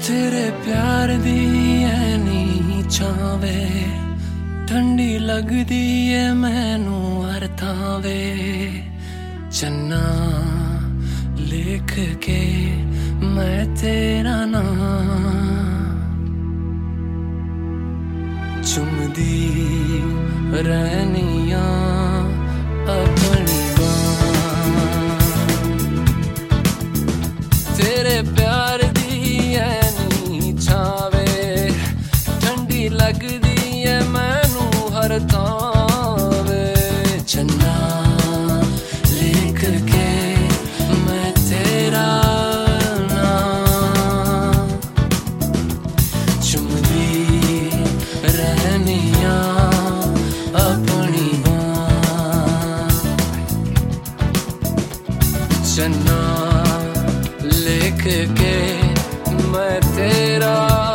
तेरे प्यार दी ऐनी छावे ठंडी लगदी है मैनू हर थां वे चन्ना लिख के मैं तेरा नाम चुमदी रहनिया अपनी बां तेरे प्यार दी ऐनी छावे ठंडी लगदी है मैनू हर थां वे चन्ना लिख के मैं तेरा नाम चुमदी रहनिया अपनी बां चन्ना लिख के मैं तेरा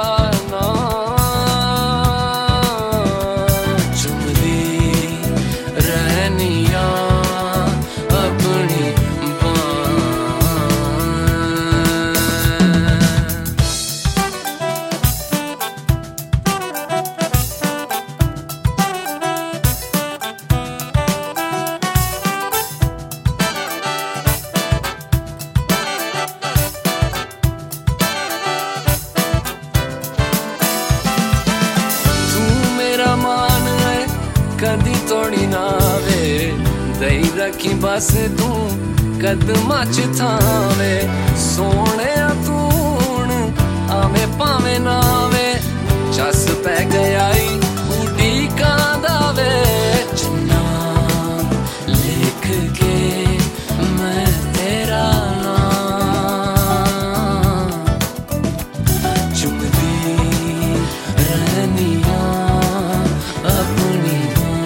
कदी तोड़ी ना वे दई रखी बस तू कदमां च थावे सोने तू आवे भावे ना वे चस पै गया उड़ीकां दा वे चन्ना लिख के मैं तेरा नाम चुमदी रहनिया अपनी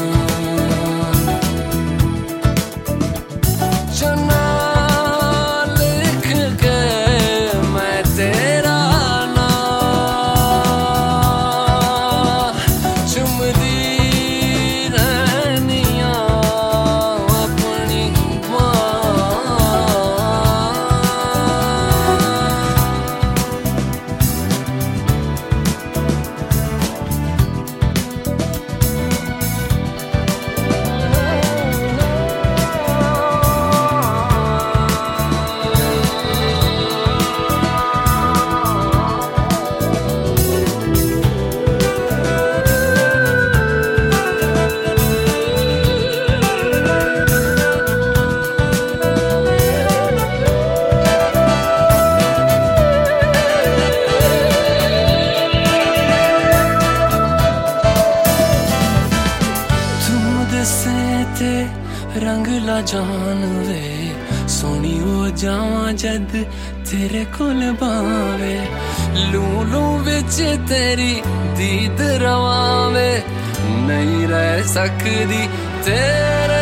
चन्ना लिख के मैं तेरा नाम चुमदी रहनिया अपनी ते रंग ला जान वे सोनी हो जावां जद तेरे कोल बावे लू लू विच तेरी दीद रवावे नहीं रह सकदी तेरे